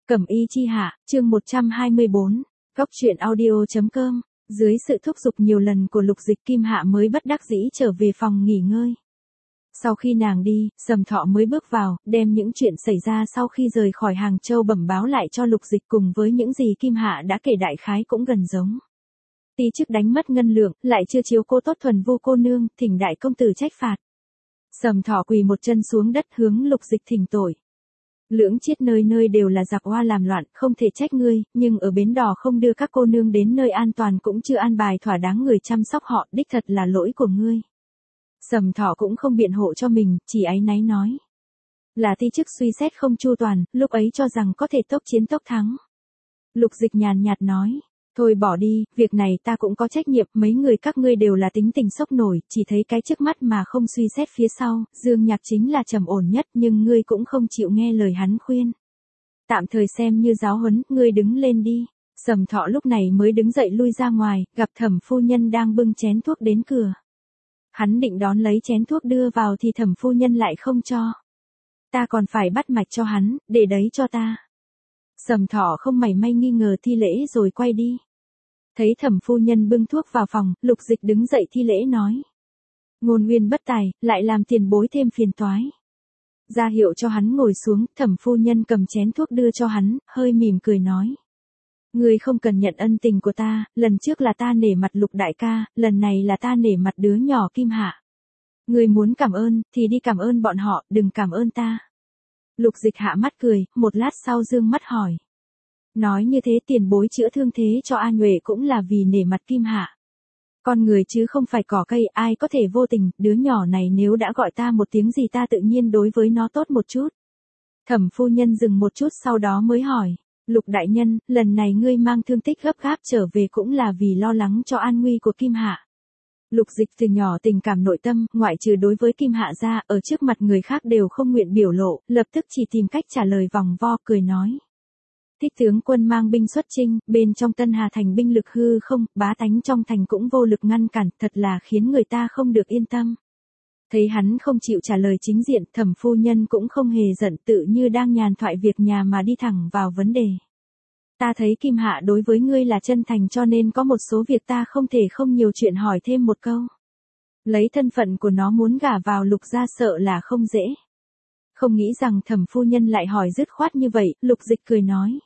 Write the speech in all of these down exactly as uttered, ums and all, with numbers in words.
Cẩm y chi hạ, chương một trăm hai mươi bốn, Góc truyện audio chấm com. Dưới sự thúc giục nhiều lần của Lục Dịch, Kim Hạ mới bất đắc dĩ trở về phòng nghỉ ngơi. Sau khi nàng đi, Sầm Thọ mới bước vào, đem những chuyện xảy ra sau khi rời khỏi Hàng Châu bẩm báo lại cho Lục Dịch, cùng với những gì Kim Hạ đã kể đại khái cũng gần giống. Ti chức đánh mất ngân lượng, lại chưa chiếu cố tốt Thuần Vu cô nương, thỉnh đại công tử trách phạt. Sầm Thọ quỳ một chân xuống đất hướng Lục Dịch thỉnh tội. Lưỡng chiết nơi nơi đều là giặc hoa làm loạn, không thể trách ngươi, nhưng ở bến đò không đưa các cô nương đến nơi an toàn cũng chưa an bài thỏa đáng người chăm sóc họ, đích thật là lỗi của ngươi. Sầm Thọ cũng không biện hộ cho mình, chỉ áy náy nói. Là ti chức suy xét không chu toàn, lúc ấy cho rằng có thể tốc chiến tốc thắng. Lục Dịch nhàn nhạt nói. Thôi bỏ đi, việc này ta cũng có trách nhiệm, mấy người các ngươi đều là tính tình sốc nổi, chỉ thấy cái trước mắt mà không suy xét phía sau, Dương Nhạc chính là trầm ổn nhất nhưng ngươi cũng không chịu nghe lời hắn khuyên. Tạm thời xem như giáo huấn, ngươi đứng lên đi. Sầm Thọ lúc này mới đứng dậy lui ra ngoài, gặp Thẩm phu nhân đang bưng chén thuốc đến cửa. Hắn định đón lấy chén thuốc đưa vào thì Thẩm phu nhân lại không cho. Ta còn phải bắt mạch cho hắn, để đấy cho ta. Sầm Thọ không mảy may nghi ngờ thi lễ rồi quay đi. Thấy Thẩm phu nhân bưng thuốc vào phòng, Lục Dịch đứng dậy thi lễ nói. Ngôn nguyên bất tài, lại làm tiền bối thêm phiền toái. Ra hiệu cho hắn ngồi xuống, Thẩm phu nhân cầm chén thuốc đưa cho hắn, hơi mỉm cười nói. Ngươi không cần nhận ân tình của ta, lần trước là ta nể mặt Lục đại ca, lần này là ta nể mặt đứa nhỏ Kim Hạ. Ngươi muốn cảm ơn, thì đi cảm ơn bọn họ, đừng cảm ơn ta. Lục Dịch hạ mắt cười, một lát sau dương mắt hỏi. Nói như thế tiền bối chữa thương thế cho A Nhuệ cũng là vì nể mặt Kim Hạ. Con người chứ không phải cỏ cây, ai có thể vô tình, đứa nhỏ này nếu đã gọi ta một tiếng gì ta tự nhiên đối với nó tốt một chút. Thẩm phu nhân dừng một chút sau đó mới hỏi, Lục đại nhân, lần này ngươi mang thương tích gấp gáp trở về cũng là vì lo lắng cho an nguy của Kim Hạ. Lục Dịch từ nhỏ tình cảm nội tâm, ngoại trừ đối với Kim Hạ ra, ở trước mặt người khác đều không nguyện biểu lộ, lập tức chỉ tìm cách trả lời vòng vo, cười nói. Thích tướng quân mang binh xuất chinh, bên trong Tân Hà thành binh lực hư không, bá tánh trong thành cũng vô lực ngăn cản, thật là khiến người ta không được yên tâm. Thấy hắn không chịu trả lời chính diện, Thẩm phu nhân cũng không hề giận, tự như đang nhàn thoại việc nhà mà đi thẳng vào vấn đề. Ta thấy Kim Hạ đối với ngươi là chân thành cho nên có một số việc ta không thể không nhiều chuyện hỏi thêm một câu. Lấy thân phận của nó muốn gả vào Lục gia sợ là không dễ. Không nghĩ rằng Thẩm phu nhân lại hỏi dứt khoát như vậy, Lục Dịch cười nói.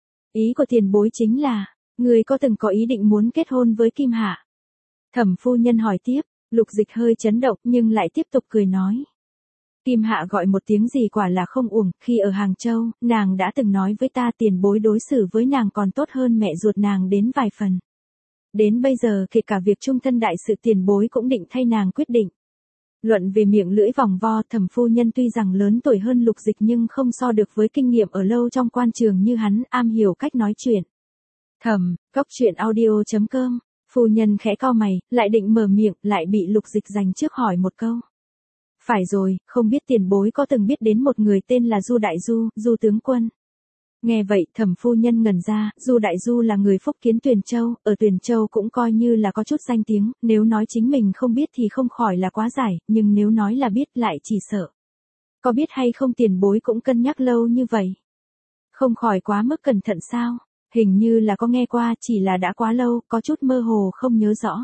Ý của tiền bối chính là, ngươi có từng có ý định muốn kết hôn với Kim Hạ? Thẩm phu nhân hỏi tiếp, Lục Dịch hơi chấn động nhưng lại tiếp tục cười nói. Kim Hạ gọi một tiếng gì quả là không uổng, khi ở Hàng Châu, nàng đã từng nói với ta tiền bối đối xử với nàng còn tốt hơn mẹ ruột nàng đến vài phần. Đến bây giờ kể cả việc chung thân đại sự tiền bối cũng định thay nàng quyết định. Luận về miệng lưỡi vòng vo, Thẩm phu nhân tuy rằng lớn tuổi hơn Lục Dịch nhưng không so được với kinh nghiệm ở lâu trong quan trường như hắn, am hiểu cách nói chuyện. Thẩm, Góc truyện audio chấm com, phu nhân khẽ cau mày, lại định mở miệng, lại bị Lục Dịch giành trước hỏi một câu. Phải rồi, không biết tiền bối có từng biết đến một người tên là Du Đại Du, Du tướng quân. Nghe vậy, Thẩm phu nhân ngẩn ra, Du Đại Du là người phúc kiến Tuyền Châu, ở Tuyền Châu cũng coi như là có chút danh tiếng, nếu nói chính mình không biết thì không khỏi là quá giải, nhưng nếu nói là biết lại chỉ sợ. Có biết hay không tiền bối cũng cân nhắc lâu như vậy. Không khỏi quá mức cẩn thận sao, hình như là có nghe qua, chỉ là đã quá lâu, có chút mơ hồ không nhớ rõ.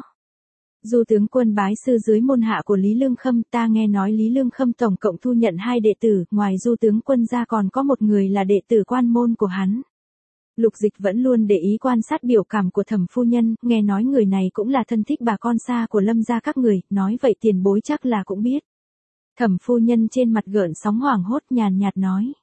Du tướng quân bái sư dưới môn hạ của Lý Lương Khâm, ta nghe nói Lý Lương Khâm tổng cộng thu nhận hai đệ tử, ngoài Du tướng quân ra còn có một người là đệ tử quan môn của hắn. Lục Dịch vẫn luôn để ý quan sát biểu cảm của Thẩm phu nhân, nghe nói người này cũng là thân thích bà con xa của Lâm gia các người, nói vậy tiền bối chắc là cũng biết. Thẩm phu nhân trên mặt gợn sóng hoảng hốt nhàn nhạt nói.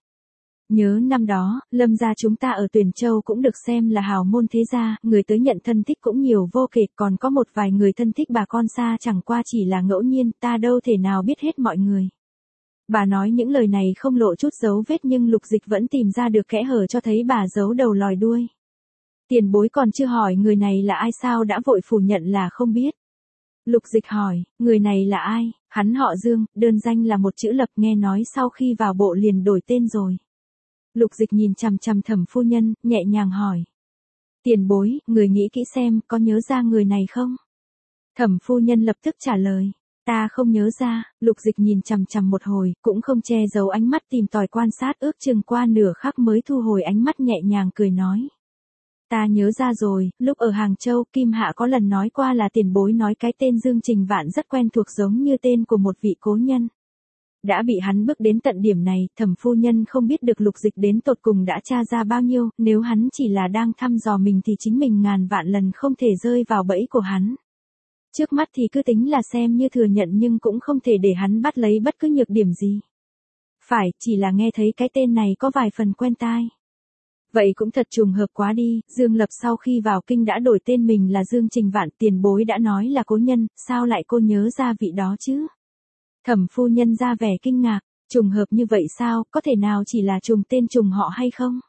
Nhớ năm đó, Lâm gia chúng ta ở Tuyền Châu cũng được xem là hào môn thế gia, người tới nhận thân thích cũng nhiều vô kể, còn có một vài người thân thích bà con xa chẳng qua chỉ là ngẫu nhiên, ta đâu thể nào biết hết mọi người. Bà nói những lời này không lộ chút dấu vết nhưng Lục Dịch vẫn tìm ra được kẽ hở cho thấy bà giấu đầu lòi đuôi. Tiền bối còn chưa hỏi người này là ai sao đã vội phủ nhận là không biết. Lục Dịch hỏi, người này là ai? Hắn họ Dương, đơn danh là một chữ Lập, nghe nói sau khi vào bộ liền đổi tên rồi. Lục Dịch nhìn chằm chằm Thẩm phu nhân, nhẹ nhàng hỏi. Tiền bối, người nghĩ kỹ xem, có nhớ ra người này không? Thẩm phu nhân lập tức trả lời. Ta không nhớ ra, Lục Dịch nhìn chằm chằm một hồi, cũng không che giấu ánh mắt tìm tòi quan sát ước chừng qua nửa khắc mới thu hồi ánh mắt nhẹ nhàng cười nói. Ta nhớ ra rồi, lúc ở Hàng Châu, Kim Hạ có lần nói qua là tiền bối nói cái tên Dương Trình Vạn rất quen thuộc giống như tên của một vị cố nhân. Đã bị hắn bước đến tận điểm này, Thẩm phu nhân không biết được Lục Dịch đến tột cùng đã tra ra bao nhiêu, nếu hắn chỉ là đang thăm dò mình thì chính mình ngàn vạn lần không thể rơi vào bẫy của hắn. Trước mắt thì cứ tính là xem như thừa nhận nhưng cũng không thể để hắn bắt lấy bất cứ nhược điểm gì. Phải, chỉ là nghe thấy cái tên này có vài phần quen tai. Vậy cũng thật trùng hợp quá đi, Dương Lập sau khi vào kinh đã đổi tên mình là Dương Trình Vạn, tiền bối đã nói là cố nhân, sao lại cô nhớ ra vị đó chứ? Thẩm phu nhân ra vẻ kinh ngạc, trùng hợp như vậy sao, có thể nào chỉ là trùng tên trùng họ hay không?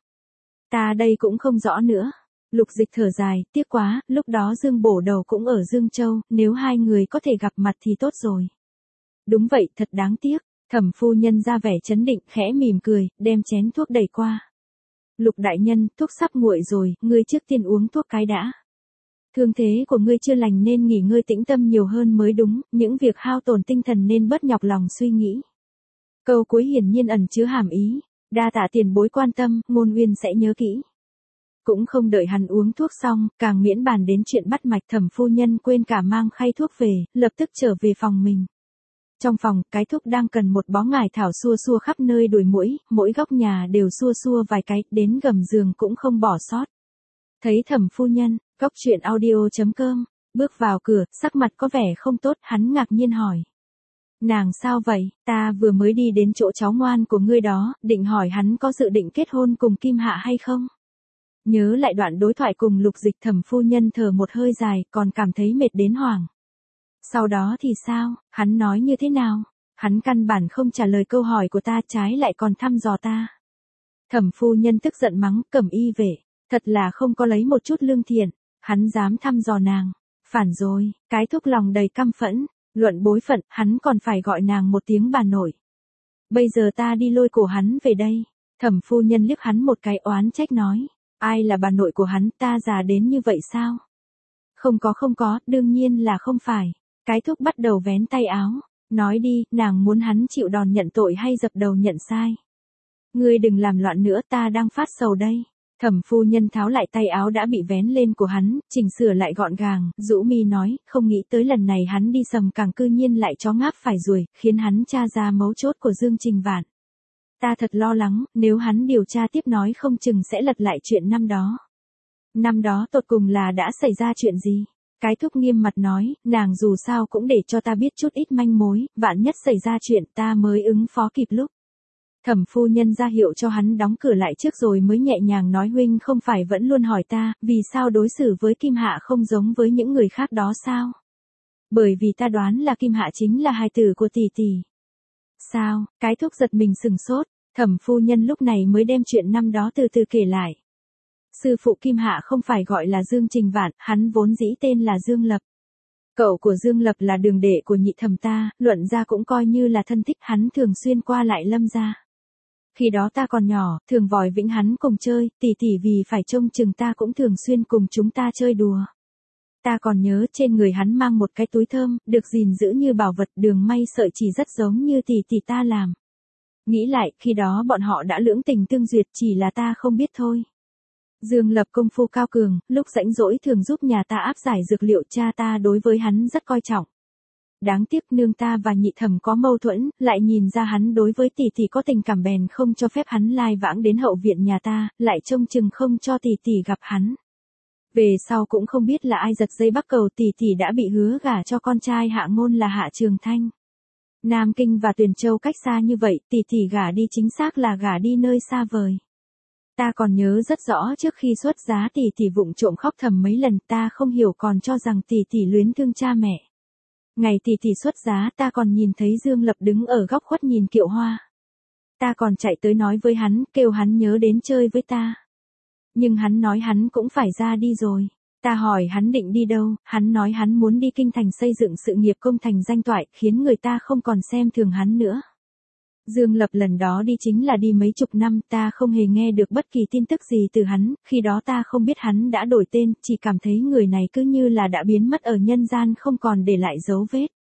Ta đây cũng không rõ nữa. Lục Dịch thở dài, tiếc quá, lúc đó Dương Bổ Đầu cũng ở Dương Châu, nếu hai người có thể gặp mặt thì tốt rồi. Đúng vậy, thật đáng tiếc. Thẩm phu nhân ra vẻ chấn định, khẽ mỉm cười, đem chén thuốc đẩy qua. Lục đại nhân, thuốc sắp nguội rồi, ngươi trước tiên uống thuốc cái đã. Thương thế của ngươi chưa lành nên nghỉ ngơi tĩnh tâm nhiều hơn mới đúng, những việc hao tổn tinh thần nên bớt nhọc lòng suy nghĩ. Câu cuối hiển nhiên ẩn chứa hàm ý, đa tạ tiền bối quan tâm, Ngôn Uyên sẽ nhớ kỹ. Cũng không đợi hắn uống thuốc xong, càng miễn bàn đến chuyện bắt mạch, Thẩm phu nhân quên cả mang khay thuốc về, lập tức trở về phòng mình. Trong phòng, cái thúc đang cần một bó ngải thảo xua xua khắp nơi đuổi muỗi, mỗi góc nhà đều xua xua vài cái, đến gầm giường cũng không bỏ sót. Thấy Thẩm phu nhân, Góc Truyện Audio chấm com, bước vào cửa, sắc mặt có vẻ không tốt, hắn ngạc nhiên hỏi. Nàng sao vậy, ta vừa mới đi đến chỗ cháu ngoan của ngươi đó, định hỏi hắn có dự định kết hôn cùng Kim Hạ hay không? Nhớ lại đoạn đối thoại cùng Lục Dịch, Thẩm phu nhân thở một hơi dài, còn cảm thấy mệt đến hoảng. Sau đó thì sao, hắn nói như thế nào? Hắn căn bản không trả lời câu hỏi của ta, trái lại còn thăm dò ta. Thẩm phu nhân tức giận mắng, Cẩm y vệ, thật là không có lấy một chút lương thiện, hắn dám thăm dò nàng. Phản rồi, cái thúc lòng đầy căm phẫn, luận bối phận, hắn còn phải gọi nàng một tiếng bà nội. Bây giờ ta đi lôi cổ hắn về đây. Thẩm phu nhân liếc hắn một cái oán trách nói, ai là bà nội của hắn, ta già đến như vậy sao? Không có không có, đương nhiên là không phải. Cái thúc bắt đầu vén tay áo, nói đi, nàng muốn hắn chịu đòn nhận tội hay dập đầu nhận sai. Ngươi đừng làm loạn nữa, ta đang phát sầu đây. Thẩm phu nhân tháo lại tay áo đã bị vén lên của hắn, chỉnh sửa lại gọn gàng, rũ mi nói, không nghĩ tới lần này hắn đi sầm càng cư nhiên lại chó ngáp phải ruồi, khiến hắn tra ra mấu chốt của Dương Trình Vạn. Ta thật lo lắng, nếu hắn điều tra tiếp nói không chừng sẽ lật lại chuyện năm đó. Năm đó tột cùng là đã xảy ra chuyện gì? Cái thúc nghiêm mặt nói, nàng dù sao cũng để cho ta biết chút ít manh mối, vạn nhất xảy ra chuyện ta mới ứng phó kịp lúc. Thẩm phu nhân ra hiệu cho hắn đóng cửa lại trước rồi mới nhẹ nhàng nói, huynh không phải vẫn luôn hỏi ta, vì sao đối xử với Kim Hạ không giống với những người khác đó sao? Bởi vì ta đoán là Kim Hạ chính là hài tử của tỷ tỷ. Sao? Cái thúc giật mình sừng sốt, thẩm phu nhân lúc này mới đem chuyện năm đó từ từ kể lại. Sư phụ Kim Hạ không phải gọi là Dương Trình Vạn, hắn vốn dĩ tên là Dương Lập. Cậu của Dương Lập là đường đệ của nhị thẩm ta, luận ra cũng coi như là thân thích, hắn thường xuyên qua lại Lâm gia. Khi đó ta còn nhỏ, thường vòi vĩnh hắn cùng chơi, tỷ tỷ vì phải trông chừng ta cũng thường xuyên cùng chúng ta chơi đùa. Ta còn nhớ trên người hắn mang một cái túi thơm, được gìn giữ như bảo vật, đường may sợi chỉ rất giống như tỷ tỷ ta làm. Nghĩ lại, khi đó bọn họ đã lưỡng tình tương duyệt, chỉ là ta không biết thôi. Dương Lập công phu cao cường, lúc rảnh rỗi thường giúp nhà ta áp giải dược liệu, cha ta đối với hắn rất coi trọng. Đáng tiếc nương ta và nhị thẩm có mâu thuẫn, lại nhìn ra hắn đối với tỷ tỷ có tình cảm bèn không cho phép hắn lai vãng đến hậu viện nhà ta, lại trông chừng không cho tỷ tỷ gặp hắn. Về sau cũng không biết là ai giật dây bắt cầu, tỷ tỷ đã bị hứa gả cho con trai Hạ Ngôn là Hạ Trường Thanh. Nam Kinh và Tuyền Châu cách xa như vậy, tỷ tỷ gả đi chính xác là gả đi nơi xa vời. Ta còn nhớ rất rõ trước khi xuất giá tỷ tỷ vụng trộm khóc thầm mấy lần, ta không hiểu còn cho rằng tỷ tỷ luyến thương cha mẹ. Ngày tỷ tỷ xuất giá ta còn nhìn thấy Dương Lập đứng ở góc khuất nhìn kiệu hoa. Ta còn chạy tới nói với hắn, kêu hắn nhớ đến chơi với ta. Nhưng hắn nói hắn cũng phải ra đi rồi. Ta hỏi hắn định đi đâu, hắn nói hắn muốn đi kinh thành xây dựng sự nghiệp công thành danh toại, khiến người ta không còn xem thường hắn nữa. Dương Lập lần đó đi chính là đi mấy chục năm, ta không hề nghe được bất kỳ tin tức gì từ hắn, khi đó ta không biết hắn đã đổi tên, chỉ cảm thấy người này cứ như là đã biến mất ở nhân gian không còn để lại dấu vết.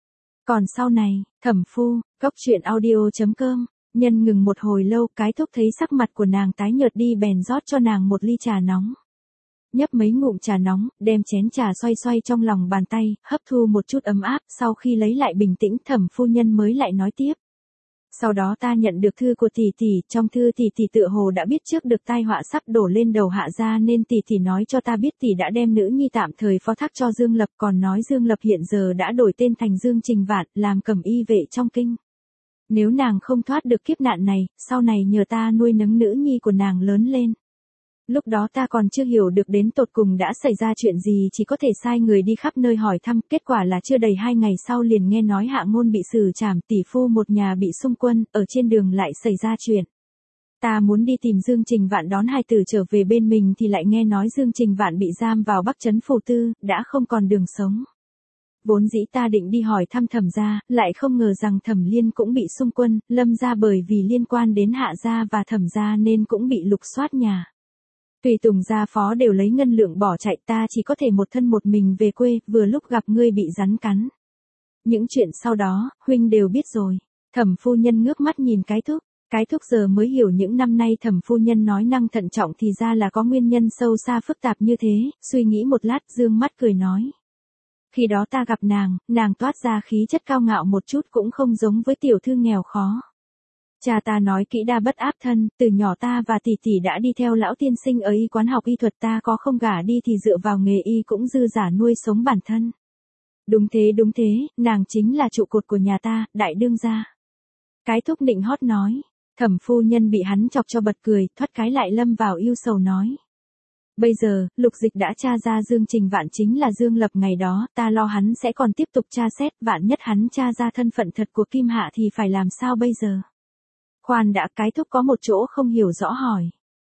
Còn sau này, thẩm phu, góc chuyện audio.com, nhân ngừng một hồi lâu, cái thúc thấy sắc mặt của nàng tái nhợt đi bèn rót cho nàng một ly trà nóng. Nhấp mấy ngụm trà nóng, đem chén trà xoay xoay trong lòng bàn tay, hấp thu một chút ấm áp, sau khi lấy lại bình tĩnh thẩm phu nhân mới lại nói tiếp. Sau đó ta nhận được thư của tỷ tỷ, trong thư tỷ tỷ tựa hồ đã biết trước được tai họa sắp đổ lên đầu Hạ gia nên tỷ tỷ nói cho ta biết tỷ đã đem nữ nhi tạm thời phó thác cho Dương Lập, còn nói Dương Lập hiện giờ đã đổi tên thành Dương Trình Vạn, làm cẩm y vệ trong kinh. Nếu nàng không thoát được kiếp nạn này, sau này nhờ ta nuôi nấng nữ nhi của nàng lớn lên. Lúc đó ta còn chưa hiểu được đến tột cùng đã xảy ra chuyện gì, chỉ có thể sai người đi khắp nơi hỏi thăm, kết quả là chưa đầy hai ngày sau liền nghe nói Hạ Ngôn bị xử trảm, tỷ phu một nhà bị xung quân, ở trên đường lại xảy ra chuyện. Ta muốn đi tìm Dương Trình Vạn đón hai tử trở về bên mình thì lại nghe nói Dương Trình Vạn bị giam vào Bắc Trấn Phủ Tư, đã không còn đường sống. Vốn dĩ ta định đi hỏi thăm Thẩm gia, lại không ngờ rằng Thẩm Liên cũng bị xung quân, Lâm gia bởi vì liên quan đến Hạ gia và Thẩm gia nên cũng bị lục soát nhà. Tùy tùng gia phó đều lấy ngân lượng bỏ chạy, ta chỉ có thể một thân một mình về quê, vừa lúc gặp ngươi bị rắn cắn. Những chuyện sau đó, huynh đều biết rồi. Thẩm phu nhân ngước mắt nhìn cái thúc, cái thúc giờ mới hiểu những năm nay thẩm phu nhân nói năng thận trọng thì ra là có nguyên nhân sâu xa phức tạp như thế, suy nghĩ một lát dương mắt cười nói. Khi đó ta gặp nàng, nàng toát ra khí chất cao ngạo một chút cũng không giống với tiểu thư nghèo khó. Cha ta nói kỹ đa bất áp thân, từ nhỏ ta và tỷ tỷ đã đi theo lão tiên sinh ở y quán học y thuật, ta có không gả đi thì dựa vào nghề y cũng dư giả nuôi sống bản thân. Đúng thế đúng thế, nàng chính là trụ cột của nhà ta, đại đương gia. Cái thúc nịnh hót nói, thẩm phu nhân bị hắn chọc cho bật cười, thoát cái lại lâm vào yêu sầu nói. Bây giờ, lục dịch đã tra ra Dương Trình Vạn chính là Dương Lập ngày đó, ta lo hắn sẽ còn tiếp tục tra xét, vạn nhất hắn tra ra thân phận thật của Kim Hạ thì phải làm sao bây giờ? Khoan đã, cái thúc có một chỗ không hiểu rõ hỏi.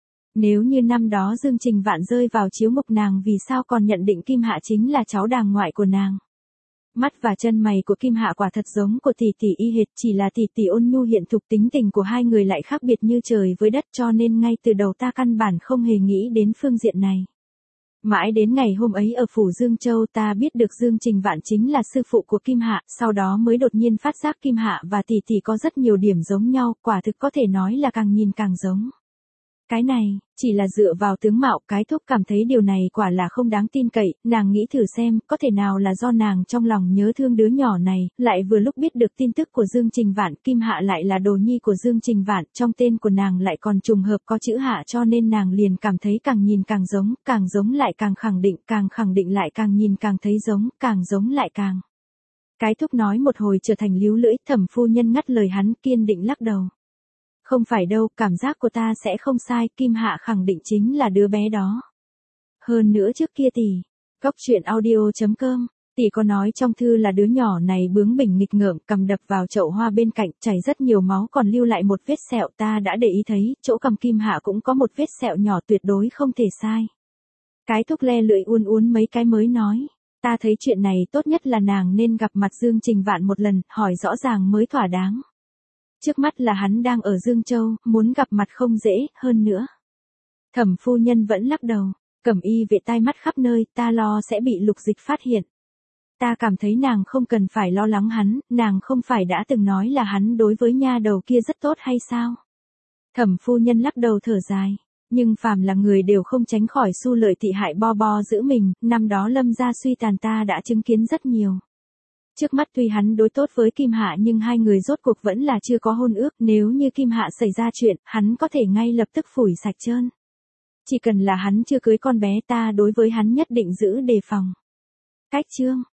Nếu như năm đó Dương Trình Vạn rơi vào chiếu ngục nàng vì sao còn nhận định Kim Hạ chính là cháu đàng ngoại của nàng? Mắt và chân mày của Kim Hạ quả thật giống của tỷ tỷ y hệt, chỉ là tỷ tỷ ôn nhu hiện thục, tính tình của hai người lại khác biệt như trời với đất, cho nên ngay từ đầu ta căn bản không hề nghĩ đến phương diện này. Mãi đến ngày hôm ấy ở phủ Dương Châu ta biết được Dương Trình Vạn chính là sư phụ của Kim Hạ, sau đó mới đột nhiên phát giác Kim Hạ và tỷ tỷ có rất nhiều điểm giống nhau, quả thực có thể nói là càng nhìn càng giống. Cái này, chỉ là dựa vào tướng mạo, cái thúc cảm thấy điều này quả là không đáng tin cậy, nàng nghĩ thử xem, có thể nào là do nàng trong lòng nhớ thương đứa nhỏ này, lại vừa lúc biết được tin tức của Dương Trình Vạn, Kim Hạ lại là đồ nhi của Dương Trình Vạn, trong tên của nàng lại còn trùng hợp có chữ Hạ cho nên nàng liền cảm thấy càng nhìn càng giống, càng giống lại càng khẳng định, càng khẳng định lại càng nhìn càng thấy giống, càng giống lại càng. Cái thúc nói một hồi trở thành líu lưỡi, thẩm phu nhân ngắt lời hắn kiên định lắc đầu. Không phải đâu, cảm giác của ta sẽ không sai, Kim Hạ khẳng định chính là đứa bé đó. Hơn nữa trước kia tỷ, góc chuyện audio.com, tỷ có nói trong thư là đứa nhỏ này bướng bỉnh nghịch ngợm, cầm đập vào chậu hoa bên cạnh, chảy rất nhiều máu còn lưu lại một vết sẹo, ta đã để ý thấy, chỗ cầm Kim Hạ cũng có một vết sẹo nhỏ, tuyệt đối không thể sai. Cái thúc le lưỡi uốn uốn mấy cái mới nói, ta thấy chuyện này tốt nhất là nàng nên gặp mặt Dương Trình Vạn một lần, hỏi rõ ràng mới thỏa đáng. Trước mắt là hắn đang ở Dương Châu, muốn gặp mặt không dễ, hơn nữa. Thẩm phu nhân vẫn lắc đầu, cẩm y vệ tai mắt khắp nơi, ta lo sẽ bị lục dịch phát hiện. Ta cảm thấy nàng không cần phải lo lắng hắn, nàng không phải đã từng nói là hắn đối với nha đầu kia rất tốt hay sao? Thẩm phu nhân lắc đầu thở dài, nhưng phàm là người đều không tránh khỏi xu lợi tị hại bo bo giữ mình, năm đó Lâm gia suy tàn ta đã chứng kiến rất nhiều. Trước mắt tuy hắn đối tốt với Kim Hạ nhưng hai người rốt cuộc vẫn là chưa có hôn ước, nếu như Kim Hạ xảy ra chuyện, hắn có thể ngay lập tức phủi sạch trơn. Chỉ cần là hắn chưa cưới con bé ta đối với hắn nhất định giữ đề phòng. Cách chương